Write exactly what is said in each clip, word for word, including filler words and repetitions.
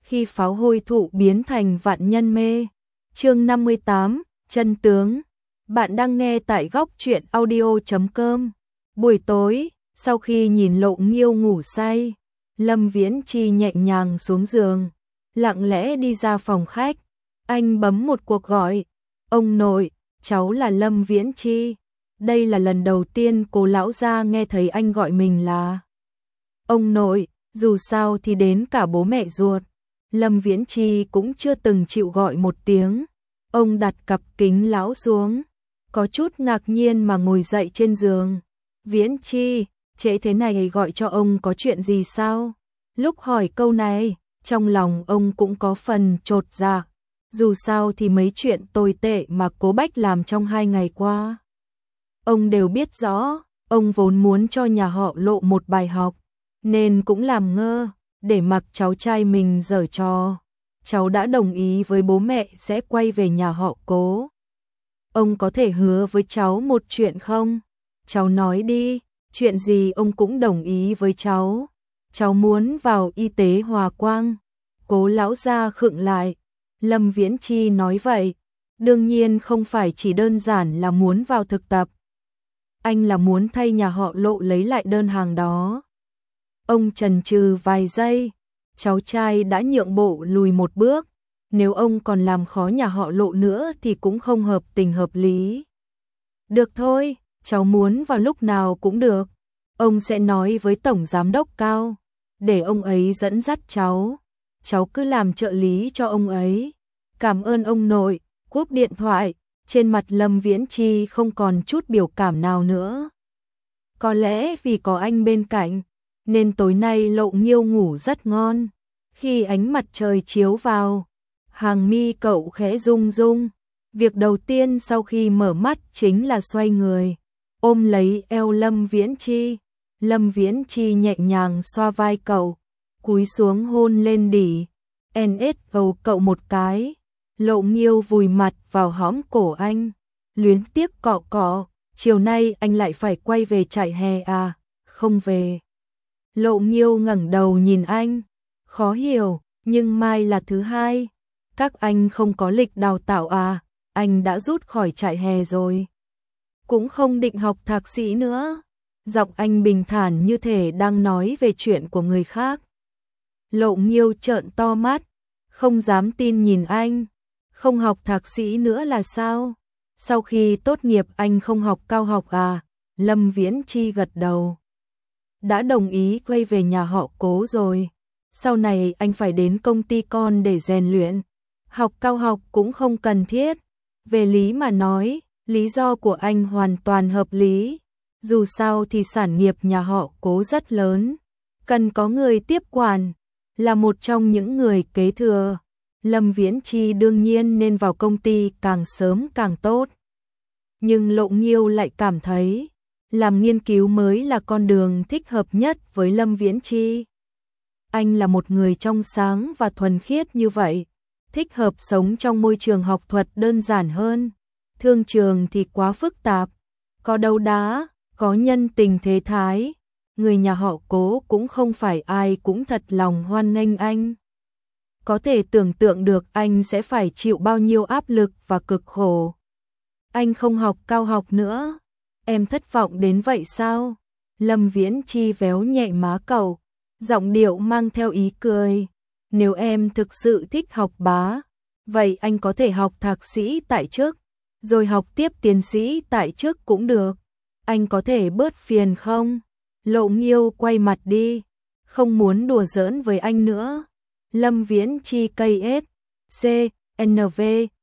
khi pháo hôi thụ biến thành vạn nhân mê. Chương năm mươi tám, chân tướng. Bạn đang nghe tại góc truyện audio chấm com. Buổi tối, sau khi nhìn Lộ Nghiêu ngủ say, Lâm Viễn Chi nhẹ nhàng xuống giường, lặng lẽ đi ra phòng khách. Anh bấm một cuộc gọi. Ông nội, cháu là Lâm Viễn Chi. Đây là lần đầu tiên cô lão gia nghe thấy anh gọi mình là ông nội, dù sao thì đến cả bố mẹ ruột Lâm Viễn Chi cũng chưa từng chịu gọi một tiếng. Ông đặt cặp kính lão xuống, có chút ngạc nhiên mà ngồi dậy trên giường. Viễn Chi, trễ thế này gọi cho ông có chuyện gì sao? Lúc hỏi câu này, trong lòng ông cũng có phần chột dạ. Dù sao thì mấy chuyện tồi tệ mà Cố Bách làm trong hai ngày qua, ông đều biết rõ. Ông vốn muốn cho nhà họ Lộ một bài học, nên cũng làm ngơ, để mặc cháu trai mình giở trò. Cháu đã đồng ý với bố mẹ sẽ quay về nhà họ Cố. Ông có thể hứa với cháu một chuyện không? Cháu nói đi, chuyện gì ông cũng đồng ý với cháu. Cháu muốn vào y tế Hòa Quang. Cố lão gia khựng lại. Lâm Viễn Chi nói vậy, đương nhiên không phải chỉ đơn giản là muốn vào thực tập. Anh là muốn thay nhà họ Lộ lấy lại đơn hàng đó. Ông chần chừ vài giây, cháu trai đã nhượng bộ lùi một bước. Nếu ông còn làm khó nhà họ Lộ nữa thì cũng không hợp tình hợp lý. Được thôi, cháu muốn vào lúc nào cũng được. Ông sẽ nói với Tổng Giám đốc Cao, để ông ấy dẫn dắt cháu. Cháu cứ làm trợ lý cho ông ấy. Cảm ơn ông nội. Cúp điện thoại, trên mặt Lâm Viễn Chi không còn chút biểu cảm nào nữa. Có lẽ vì có anh bên cạnh, nên tối nay Lộ Nghiêu ngủ rất ngon. Khi ánh mặt trời chiếu vào, hàng mi cậu khẽ rung rung. Việc đầu tiên sau khi mở mắt chính là xoay người, ôm lấy eo Lâm Viễn Chi. Lâm Viễn Chi nhẹ nhàng xoa vai cậu, cúi xuống hôn lên đỉ. en ét gầu cậu một cái. Lộ Nghiêu vùi mặt vào hõm cổ anh, luyến tiếc cọ cọ. Chiều nay anh lại phải quay về trại hè à? Không về. Lộ Nghiêu ngẩng đầu nhìn anh, khó hiểu, nhưng mai là thứ hai. Các anh không có lịch đào tạo à? Anh đã rút khỏi trại hè rồi. Cũng không định học thạc sĩ nữa. Giọng anh bình thản như thể đang nói về chuyện của người khác. Lộ Nghiêu trợn to mắt, không dám tin nhìn anh. Không học thạc sĩ nữa là sao? Sau khi tốt nghiệp anh không học cao học à? Lâm Viễn Chi gật đầu. Đã đồng ý quay về nhà họ Cố rồi. Sau này anh phải đến công ty con để rèn luyện. Học cao học cũng không cần thiết. Về lý mà nói, lý do của anh hoàn toàn hợp lý. Dù sao thì sản nghiệp nhà họ Cố rất lớn, cần có người tiếp quản. Là một trong những người kế thừa, Lâm Viễn Chi đương nhiên nên vào công ty càng sớm càng tốt. Nhưng Lộ Nghiêu lại cảm thấy, làm nghiên cứu mới là con đường thích hợp nhất với Lâm Viễn Chi. Anh là một người trong sáng và thuần khiết như vậy, thích hợp sống trong môi trường học thuật đơn giản hơn. Thương trường thì quá phức tạp, có đấu đá, có nhân tình thế thái. Người nhà họ Cố cũng không phải ai cũng thật lòng hoan nghênh anh. Có thể tưởng tượng được anh sẽ phải chịu bao nhiêu áp lực và cực khổ. Anh không học cao học nữa. Em thất vọng đến vậy sao? Lâm Viễn Chi véo nhẹ má cậu, giọng điệu mang theo ý cười. Nếu em thực sự thích học bá, vậy anh có thể học thạc sĩ tại chức, rồi học tiếp tiến sĩ tại chức cũng được. Anh có thể bớt phiền không? Lộ Nghiêu quay mặt đi, không muốn đùa giỡn với anh nữa. Lâm Viễn Chi cây ét, C, N V,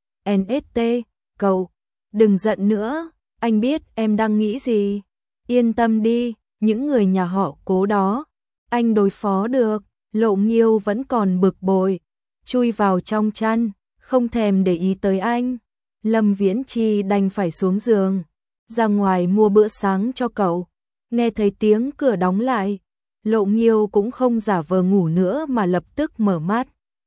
N S T, cậu, đừng giận nữa, anh biết em đang nghĩ gì. Yên tâm đi, những người nhà họ Cố đó, anh đối phó được. Lộ Nghiêu vẫn còn bực bội, chui vào trong chăn, không thèm để ý tới anh. Lâm Viễn Chi đành phải xuống giường, ra ngoài mua bữa sáng cho cậu. Nghe thấy tiếng cửa đóng lại, Lộ Nghiêu cũng không giả vờ ngủ nữa mà lập tức mở mắt.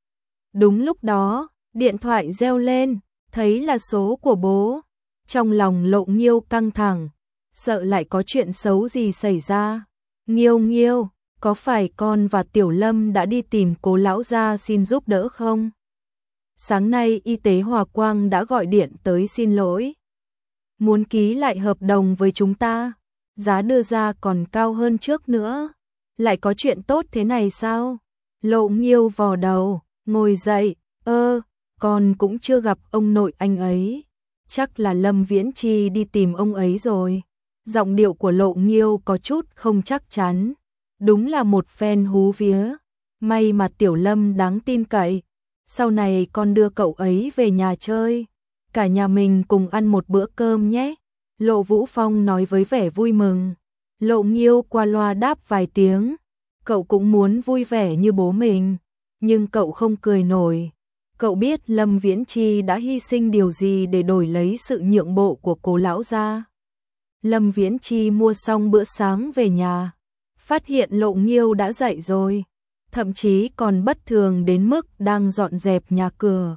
Đúng lúc đó, điện thoại reo lên, thấy là số của bố. Trong lòng Lộ Nghiêu căng thẳng, sợ lại có chuyện xấu gì xảy ra. Nghiêu Nghiêu, có phải con và Tiểu Lâm đã đi tìm Cố lão gia xin giúp đỡ không? Sáng nay y tế Hòa Quang đã gọi điện tới xin lỗi. Muốn ký lại hợp đồng với chúng ta, giá đưa ra còn cao hơn trước nữa. Lại có chuyện tốt thế này sao? Lộ Nghiêu vò đầu, ngồi dậy, ơ, con cũng chưa gặp ông nội anh ấy. Chắc là Lâm Viễn Chi đi tìm ông ấy rồi. Giọng điệu của Lộ Nghiêu có chút không chắc chắn. Đúng là một phen hú vía. May mà Tiểu Lâm đáng tin cậy. Sau này con đưa cậu ấy về nhà chơi. Cả nhà mình cùng ăn một bữa cơm nhé. Lộ Vũ Phong nói với vẻ vui mừng. Lộ Nghiêu qua loa đáp vài tiếng. Cậu cũng muốn vui vẻ như bố mình. Nhưng cậu không cười nổi. Cậu biết Lâm Viễn Chi đã hy sinh điều gì để đổi lấy sự nhượng bộ của Cố lão gia. Lâm Viễn Chi mua xong bữa sáng về nhà, phát hiện Lộ Nghiêu đã dậy rồi, thậm chí còn bất thường đến mức đang dọn dẹp nhà cửa.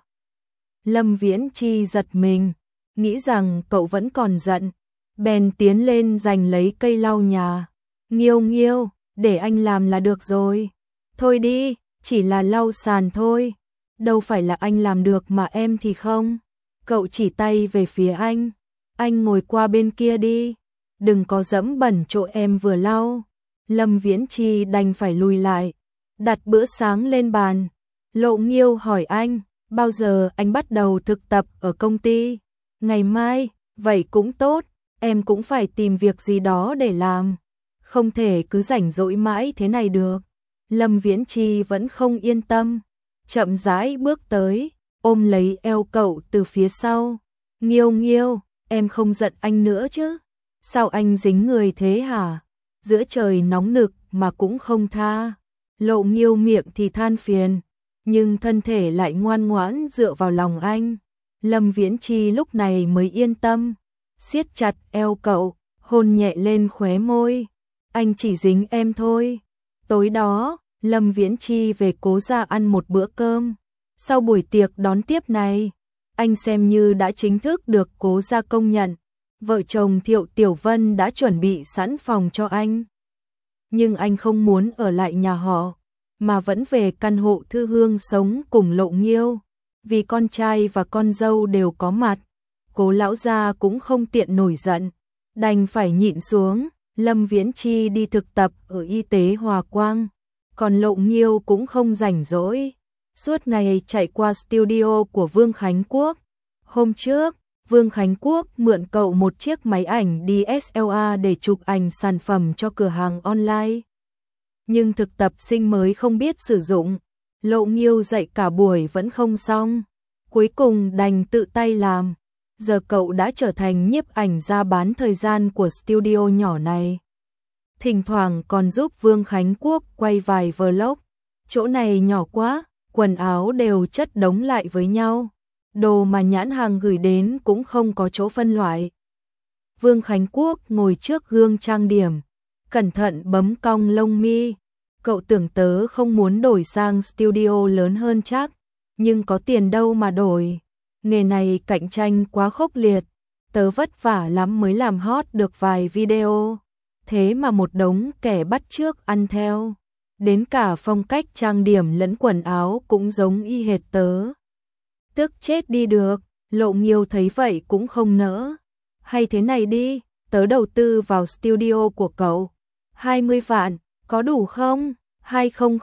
Lâm Viễn Chi giật mình, nghĩ rằng cậu vẫn còn giận, bèn tiến lên giành lấy cây lau nhà. Nghiêu Nghiêu, để anh làm là được rồi. Thôi đi, chỉ là lau sàn thôi. Đâu phải là anh làm được mà em thì không. Cậu chỉ tay về phía anh. Anh ngồi qua bên kia đi. Đừng có dẫm bẩn chỗ em vừa lau. Lâm Viễn Chi đành phải lùi lại. Đặt bữa sáng lên bàn. Lộ Nghiêu hỏi anh, bao giờ anh bắt đầu thực tập ở công ty? Ngày mai, vậy cũng tốt. Em cũng phải tìm việc gì đó để làm. Không thể cứ rảnh rỗi mãi thế này được. Lâm Viễn Chi vẫn không yên tâm. Chậm rãi bước tới, ôm lấy eo cậu từ phía sau. Nghiêu Nghiêu, em không giận anh nữa chứ? Sao anh dính người thế hả? Giữa trời nóng nực mà cũng không tha. Lộ Nghiêu miệng thì than phiền, nhưng thân thể lại ngoan ngoãn dựa vào lòng anh. Lâm Viễn Chi lúc này mới yên tâm, siết chặt eo cậu, hôn nhẹ lên khóe môi. Anh chỉ dính em thôi. Tối đó, Lâm Viễn Chi về Cố gia ăn một bữa cơm. Sau buổi tiệc đón tiếp này, anh xem như đã chính thức được Cố gia công nhận. Vợ chồng Thiệu Tiểu Vân đã chuẩn bị sẵn phòng cho anh. Nhưng anh không muốn ở lại nhà họ, mà vẫn về căn hộ Thư Hương sống cùng Lộ Nghiêu. Vì con trai và con dâu đều có mặt, Cố lão gia cũng không tiện nổi giận, đành phải nhịn xuống. Lâm Viễn Chi đi thực tập ở y tế Hòa Quang, còn Lộ Nghiêu cũng không rảnh rỗi, suốt ngày chạy qua studio của Vương Khánh Quốc. Hôm trước, Vương Khánh Quốc mượn cậu một chiếc máy ảnh đê ét lờ rờ để chụp ảnh sản phẩm cho cửa hàng online. Nhưng thực tập sinh mới không biết sử dụng, Lộ Nghiêu dạy cả buổi vẫn không xong, cuối cùng đành tự tay làm. Giờ cậu đã trở thành nhiếp ảnh gia bán thời gian của studio nhỏ này. Thỉnh thoảng còn giúp Vương Khánh Quốc quay vài vlog. Chỗ này nhỏ quá, quần áo đều chất đống lại với nhau. Đồ mà nhãn hàng gửi đến cũng không có chỗ phân loại. Vương Khánh Quốc ngồi trước gương trang điểm, cẩn thận bấm cong lông mi. Cậu tưởng tớ không muốn đổi sang studio lớn hơn chắc, nhưng có tiền đâu mà đổi. Nghề này cạnh tranh quá khốc liệt, tớ vất vả lắm mới làm hot được vài video. Thế mà một đống kẻ bắt chước ăn theo. Đến cả phong cách trang điểm lẫn quần áo cũng giống y hệt tớ. Tức chết đi được, Lộ Nghiêu thấy vậy cũng không nỡ. Hay thế này đi, tớ đầu tư vào studio của cậu. hai mươi vạn, có đủ không? hai trăm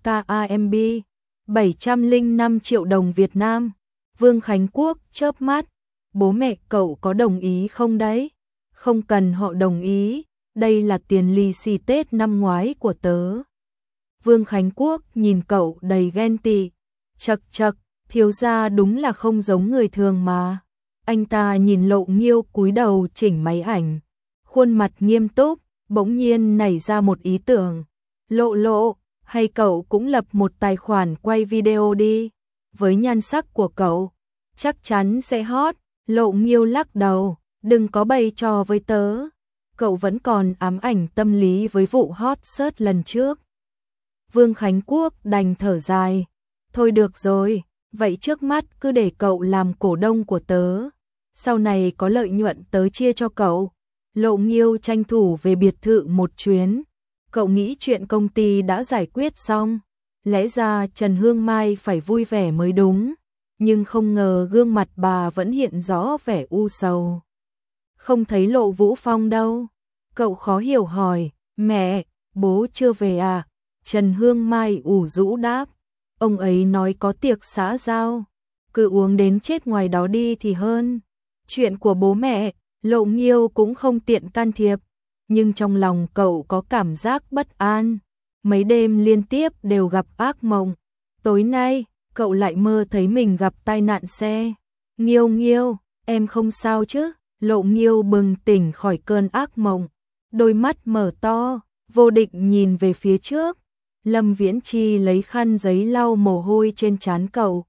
kamb, bảy trăm lẻ năm triệu đồng Việt Nam. Vương Khánh Quốc chớp mắt, bố mẹ cậu có đồng ý không đấy? Không cần họ đồng ý, đây là tiền lì xì Tết năm ngoái của tớ. Vương Khánh Quốc nhìn cậu đầy ghen tị, chật chật, thiếu gia đúng là không giống người thường mà. Anh ta nhìn Lộ Nghiêu cúi đầu chỉnh máy ảnh, khuôn mặt nghiêm túc, bỗng nhiên nảy ra một ý tưởng. Lộ Lộ, hay cậu cũng lập một tài khoản quay video đi, với nhan sắc của cậu, chắc chắn sẽ hot. Lộ Nghiêu lắc đầu, đừng có bày trò với tớ. Cậu vẫn còn ám ảnh tâm lý với vụ hot search lần trước. Vương Khánh Quốc đành thở dài, thôi được rồi, vậy trước mắt cứ để cậu làm cổ đông của tớ. Sau này có lợi nhuận tớ chia cho cậu. Lộ Nghiêu tranh thủ về biệt thự một chuyến. Cậu nghĩ chuyện công ty đã giải quyết xong, lẽ ra Trần Hương Mai phải vui vẻ mới đúng, nhưng không ngờ gương mặt bà vẫn hiện rõ vẻ u sầu. Không thấy Lộ Vũ Phong đâu? Cậu khó hiểu hỏi. Mẹ, bố chưa về à? Trần Hương Mai ủ rũ đáp. Ông ấy nói có tiệc xã giao, cứ uống đến chết ngoài đó đi thì hơn. Chuyện của bố mẹ, Lộ Nghiêu cũng không tiện can thiệp, nhưng trong lòng cậu có cảm giác bất an. Mấy đêm liên tiếp đều gặp ác mộng. Tối nay, cậu lại mơ thấy mình gặp tai nạn xe. Nghiêu Nghiêu, em không sao chứ? Lộ Nghiêu bừng tỉnh khỏi cơn ác mộng, đôi mắt mở to, vô định nhìn về phía trước. Lâm Viễn Chi lấy khăn giấy lau mồ hôi trên trán cậu,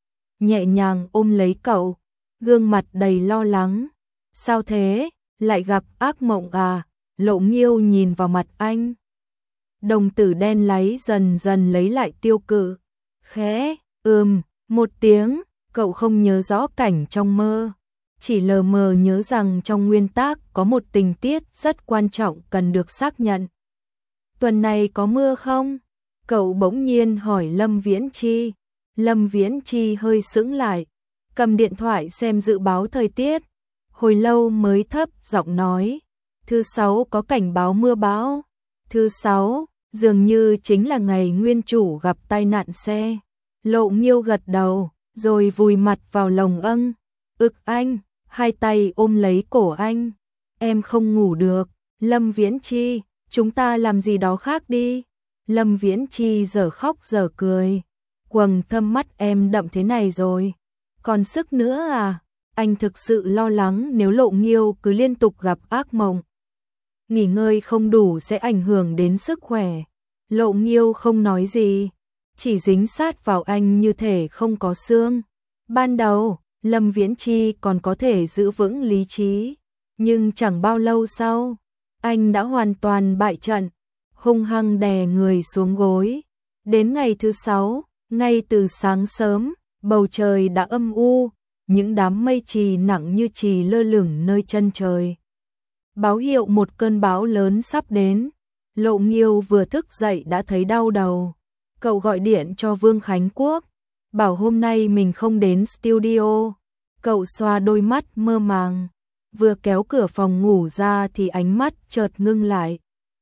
nhẹ nhàng ôm lấy cậu, gương mặt đầy lo lắng. Sao thế, lại gặp ác mộng à? Lộ Nghiêu nhìn vào mặt anh. Đồng tử đen láy dần dần lấy lại tiêu cự. Khẽ, ừm, một tiếng, cậu không nhớ rõ cảnh trong mơ, chỉ lờ mờ nhớ rằng trong nguyên tác có một tình tiết rất quan trọng cần được xác nhận. Tuần này có mưa không? Cậu bỗng nhiên hỏi Lâm Viễn Chi. Lâm Viễn Chi hơi sững lại, cầm điện thoại xem dự báo thời tiết, hồi lâu mới thấp giọng nói. Thứ sáu có cảnh báo mưa bão. Thứ sáu, dường như chính là ngày nguyên chủ gặp tai nạn xe. Lộ Nghiêu gật đầu, rồi vùi mặt vào lồng âng. Ực anh, hai tay ôm lấy cổ anh. Em không ngủ được. Lâm Viễn Chi, chúng ta làm gì đó khác đi. Lâm Viễn Chi giờ khóc giờ cười. Quầng thâm mắt em đậm thế này rồi, còn sức nữa à? Anh thực sự lo lắng nếu Lộ Nghiêu cứ liên tục gặp ác mộng, nghỉ ngơi không đủ sẽ ảnh hưởng đến sức khỏe. Lộ Nghiêu không nói gì, chỉ dính sát vào anh như thể không có xương. Ban đầu, Lâm Viễn Chi còn có thể giữ vững lý trí, nhưng chẳng bao lâu sau, anh đã hoàn toàn bại trận, hung hăng đè người xuống gối. Đến ngày thứ sáu, ngay từ sáng sớm, bầu trời đã âm u, những đám mây chì nặng như chì lơ lửng nơi chân trời, báo hiệu một cơn bão lớn sắp đến. Lộ Nghiêu vừa thức dậy đã thấy đau đầu. Cậu gọi điện cho Vương Khánh Quốc, bảo hôm nay mình không đến studio. Cậu xoa đôi mắt mơ màng, vừa kéo cửa phòng ngủ ra thì ánh mắt chợt ngưng lại.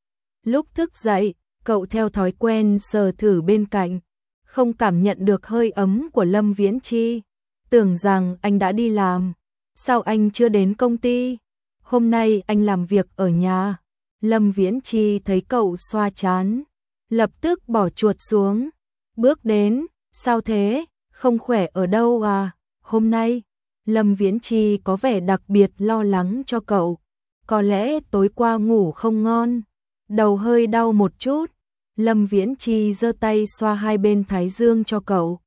Lúc thức dậy, cậu theo thói quen sờ thử bên cạnh, không cảm nhận được hơi ấm của Lâm Viễn Chi, tưởng rằng anh đã đi làm. Sao anh chưa đến công ty? Hôm nay anh làm việc ở nhà. Lâm Viễn Chi thấy cậu xoa trán, lập tức bỏ chuột xuống, bước đến. Sao thế, không khỏe ở đâu à? Hôm nay, Lâm Viễn Chi có vẻ đặc biệt lo lắng cho cậu. Có lẽ tối qua ngủ không ngon, đầu hơi đau một chút. Lâm Viễn Chi giơ tay xoa hai bên thái dương cho cậu.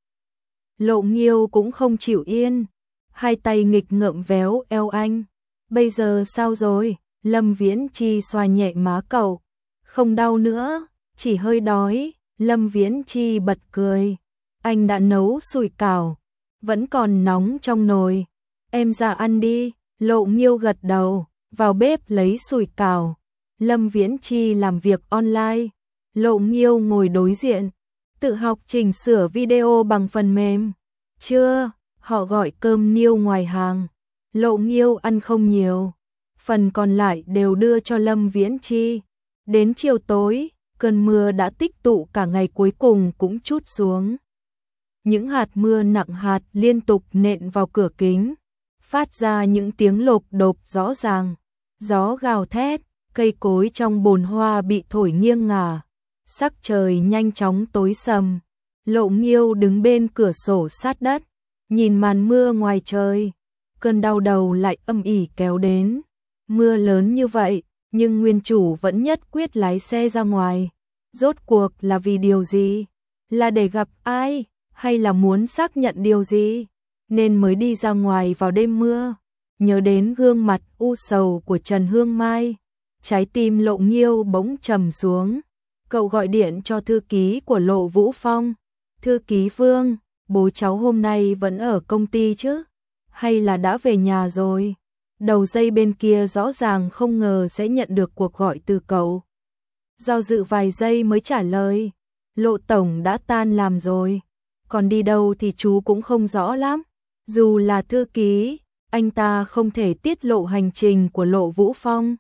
Lộ Nghiêu cũng không chịu yên, hai tay nghịch ngợm véo eo anh. Bây giờ sao rồi? Lâm Viễn Chi xoa nhẹ má cậu. Không đau nữa, chỉ hơi đói. Lâm Viễn Chi bật cười. Anh đã nấu sủi cảo, vẫn còn nóng trong nồi. Em ra ăn đi. Lộ Nghiêu gật đầu, vào bếp lấy sủi cảo. Lâm Viễn Chi làm việc online. Lộ Nghiêu ngồi đối diện, tự học chỉnh sửa video bằng phần mềm. Chưa, họ gọi cơm niêu ngoài hàng. Lộ Nghiêu ăn không nhiều, phần còn lại đều đưa cho Lâm Viễn Chi. Đến chiều tối, cơn mưa đã tích tụ cả ngày cuối cùng cũng trút xuống. Những hạt mưa nặng hạt liên tục nện vào cửa kính, phát ra những tiếng lộp độp rõ ràng. Gió gào thét, cây cối trong bồn hoa bị thổi nghiêng ngả, sắc trời nhanh chóng tối sầm. Lộ Nghiêu đứng bên cửa sổ sát đất, nhìn màn mưa ngoài trời. Cơn đau đầu lại âm ỉ kéo đến. Mưa lớn như vậy, nhưng nguyên chủ vẫn nhất quyết lái xe ra ngoài. Rốt cuộc là vì điều gì? Là để gặp ai? Hay là muốn xác nhận điều gì? Nên mới đi ra ngoài vào đêm mưa. Nhớ đến gương mặt u sầu của Trần Hương Mai, trái tim Lộ Nghiêu bỗng trầm xuống. Cậu gọi điện cho thư ký của Lộ Vũ Phong. Thư ký Vương, bố cháu hôm nay vẫn ở công ty chứ? Hay là đã về nhà rồi? Đầu dây bên kia rõ ràng không ngờ sẽ nhận được cuộc gọi từ cậu. do dự vài giây mới trả lời. Lộ tổng đã tan làm rồi, còn đi đâu thì chú cũng không rõ lắm. Dù là thư ký, anh ta không thể tiết lộ hành trình của Lộ Vũ Phong,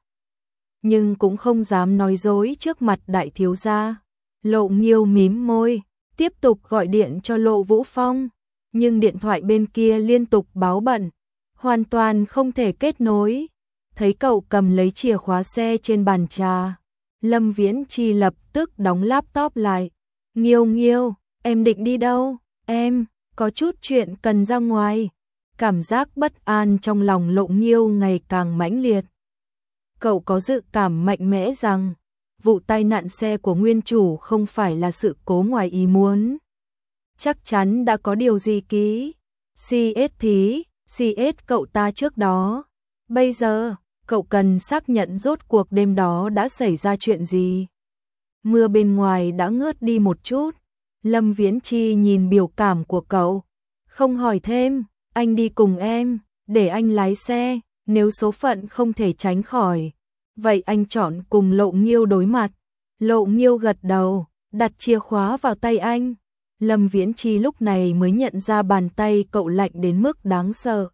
nhưng cũng không dám nói dối trước mặt đại thiếu gia. Lộ Nghiêu mím môi, tiếp tục gọi điện cho Lộ Vũ Phong, nhưng điện thoại bên kia liên tục báo bận, hoàn toàn không thể kết nối. Thấy cậu cầm lấy chìa khóa xe trên bàn trà, Lâm Viễn Chi lập tức đóng laptop lại. Nghiêu Nghiêu, em định đi đâu? Em có chút chuyện cần ra ngoài. Cảm giác bất an trong lòng Lộ Nghiêu ngày càng mãnh liệt. Cậu có dự cảm mạnh mẽ rằng vụ tai nạn xe của nguyên chủ không phải là sự cố ngoài ý muốn. Chắc chắn đã có điều gì ký xê ét thí, xê ét cậu ta trước đó. Bây giờ, cậu cần xác nhận rốt cuộc đêm đó đã xảy ra chuyện gì. Mưa bên ngoài đã ngớt đi một chút. Lâm Viễn Chi nhìn biểu cảm của cậu, không hỏi thêm. Anh đi cùng em, để anh lái xe. Nếu số phận không thể tránh khỏi, vậy anh chọn cùng Lộ Nghiêu đối mặt. Lộ Nghiêu gật đầu, đặt chìa khóa vào tay anh. Lâm Viễn Chi lúc này mới nhận ra bàn tay cậu lạnh đến mức đáng sợ.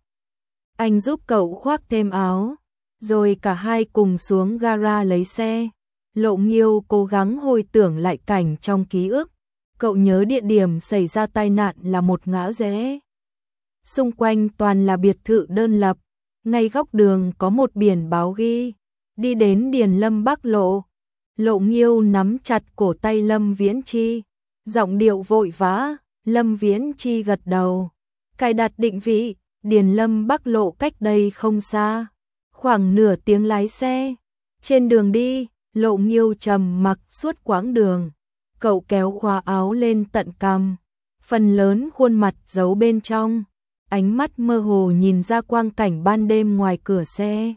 Anh giúp cậu khoác thêm áo, rồi cả hai cùng xuống gara lấy xe. Lộ Nghiêu cố gắng hồi tưởng lại cảnh trong ký ức. Cậu nhớ địa điểm xảy ra tai nạn là một ngã rẽ. Xung quanh toàn là biệt thự đơn lập. Ngay góc đường có một biển báo ghi, đi đến Điền Lâm Bắc Lộ. Lộ Nghiêu nắm chặt cổ tay Lâm Viễn Chi, giọng điệu vội vã. Lâm Viễn Chi gật đầu, cài đặt định vị, Điền Lâm Bắc Lộ cách đây không xa. Khoảng nửa tiếng lái xe. Trên đường đi, Lộ Nghiêu trầm mặc suốt quãng đường. Cậu kéo khóa áo lên tận cằm, phần lớn khuôn mặt giấu bên trong. Ánh mắt mơ hồ nhìn ra quang cảnh ban đêm ngoài cửa xe.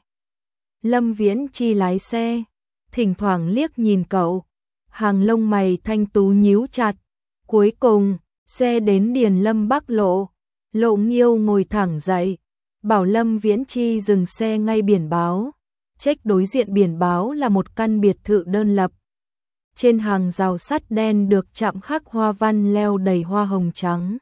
Lâm Viễn Chi lái xe, thỉnh thoảng liếc nhìn cậu, hàng lông mày thanh tú nhíu chặt. Cuối cùng, xe đến Điền Lâm Bắc Lộ. Lộ Nghiêu ngồi thẳng dậy, bảo Lâm Viễn Chi dừng xe ngay biển báo. Check đối diện biển báo là một căn biệt thự đơn lập. Trên hàng rào sắt đen được chạm khắc hoa văn leo đầy hoa hồng trắng.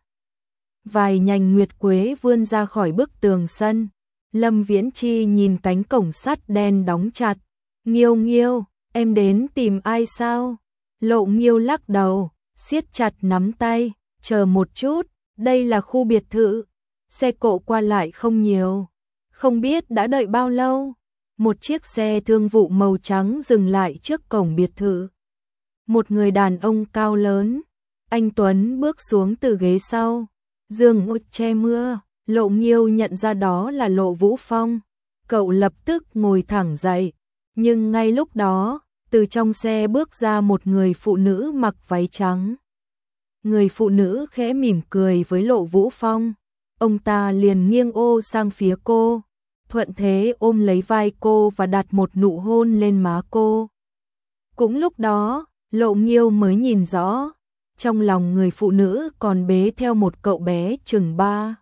Vài nhành nguyệt quế vươn ra khỏi bức tường sân. Lâm Viễn Chi nhìn cánh cổng sắt đen đóng chặt. Nghiêu Nghiêu, em đến tìm ai sao? Lộ Nghiêu lắc đầu, siết chặt nắm tay. Chờ một chút, đây là khu biệt thự. Xe cộ qua lại không nhiều. Không biết đã đợi bao lâu. Một chiếc xe thương vụ màu trắng dừng lại trước cổng biệt thự. Một người đàn ông cao lớn, anh tuấn bước xuống từ ghế sau. Giường ngồi che mưa. Lộ Nghiêu nhận ra đó là Lộ Vũ Phong. Cậu lập tức ngồi thẳng dậy. Nhưng ngay lúc đó, từ trong xe bước ra một người phụ nữ mặc váy trắng. Người phụ nữ khẽ mỉm cười với Lộ Vũ Phong. Ông ta liền nghiêng ô sang phía cô, thuận thế ôm lấy vai cô và đặt một nụ hôn lên má cô. Cũng lúc đó, Lộ Nghiêu mới nhìn rõ, trong lòng người phụ nữ còn bế theo một cậu bé chừng ba,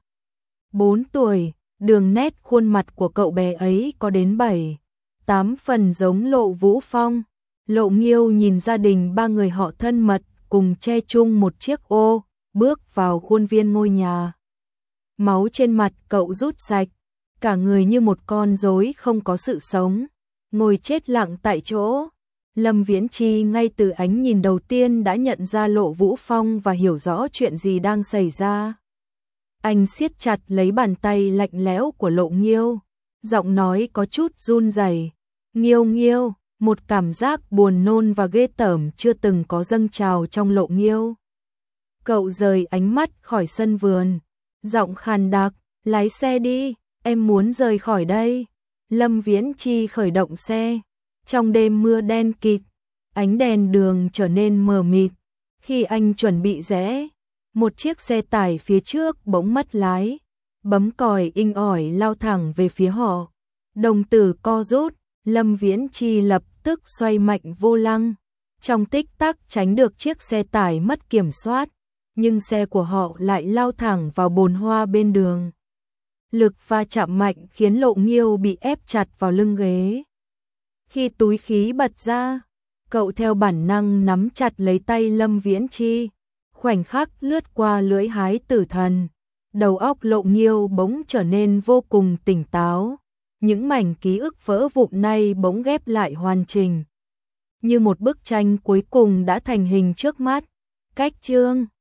bốn tuổi. Đường nét khuôn mặt của cậu bé ấy có đến bảy, tám phần giống Lộ Vũ Phong. Lộ Nghiêu nhìn gia đình ba người họ thân mật cùng che chung một chiếc ô, bước vào khuôn viên ngôi nhà. Máu trên mặt cậu rút sạch, cả người như một con rối không có sự sống, ngồi chết lặng tại chỗ. Lâm Viễn Chi ngay từ ánh nhìn đầu tiên đã nhận ra Lộ Vũ Phong và hiểu rõ chuyện gì đang xảy ra. Anh siết chặt lấy bàn tay lạnh lẽo của Lộ Nghiêu, giọng nói có chút run rẩy. Nghiêu Nghiêu, một cảm giác buồn nôn và ghê tởm chưa từng có dâng trào trong Lộ Nghiêu. Cậu rời ánh mắt khỏi sân vườn, giọng khàn đặc, lái xe đi, em muốn rời khỏi đây. Lâm Viễn Chi khởi động xe. Trong đêm mưa đen kịt, ánh đèn đường trở nên mờ mịt. Khi anh chuẩn bị rẽ, một chiếc xe tải phía trước bỗng mất lái, bấm còi inh ỏi lao thẳng về phía họ. Đồng tử co rút, Lâm Viễn Chi lập tức xoay mạnh vô lăng. Trong tích tắc tránh được chiếc xe tải mất kiểm soát, nhưng xe của họ lại lao thẳng vào bồn hoa bên đường. Lực va chạm mạnh khiến Lộ Nghiêu bị ép chặt vào lưng ghế. Khi túi khí bật ra, Cậu theo bản năng nắm chặt lấy tay Lâm Viễn Chi, khoảnh khắc lướt qua lưỡi hái tử thần, đầu óc Lộ Nghiêu bỗng trở nên vô cùng tỉnh táo, những mảnh ký ức vỡ vụn nay bỗng ghép lại hoàn chỉnh, như một bức tranh cuối cùng đã thành hình trước mắt. Cách chương